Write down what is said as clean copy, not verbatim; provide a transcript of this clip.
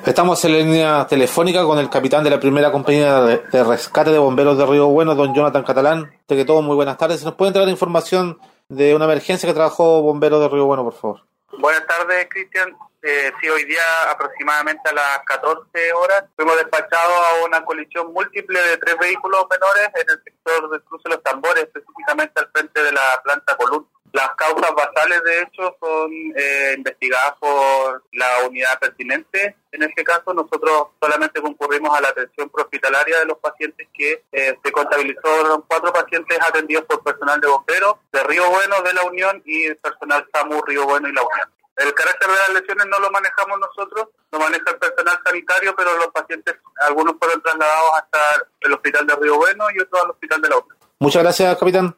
Estamos en la línea telefónica con el capitán de la primera compañía de rescate de bomberos de Río Bueno, don Jonathan Catalán. Que todo, muy buenas tardes. ¿Nos puede entregar información de una emergencia que trabajó bomberos de Río Bueno, por favor? Buenas tardes, Cristian. Sí, hoy día aproximadamente a las 14 horas fuimos despachados a una colisión múltiple de 3 vehículos menores en el sector del cruce de los Tambores, específicamente al frente de la planta Colún. Las causas basales, de hecho, son investigadas por la unidad pertinente. En este caso, nosotros solamente concurrimos a la atención prehospitalaria de los pacientes que se contabilizó 4 pacientes atendidos por personal de bomberos de Río Bueno, de La Unión y el personal SAMU Río Bueno y La Unión. El carácter de las lesiones no lo manejamos nosotros, lo maneja el personal sanitario, pero los pacientes, algunos fueron trasladados hasta el hospital de Río Bueno y otros al hospital de La Unión. Muchas gracias, capitán.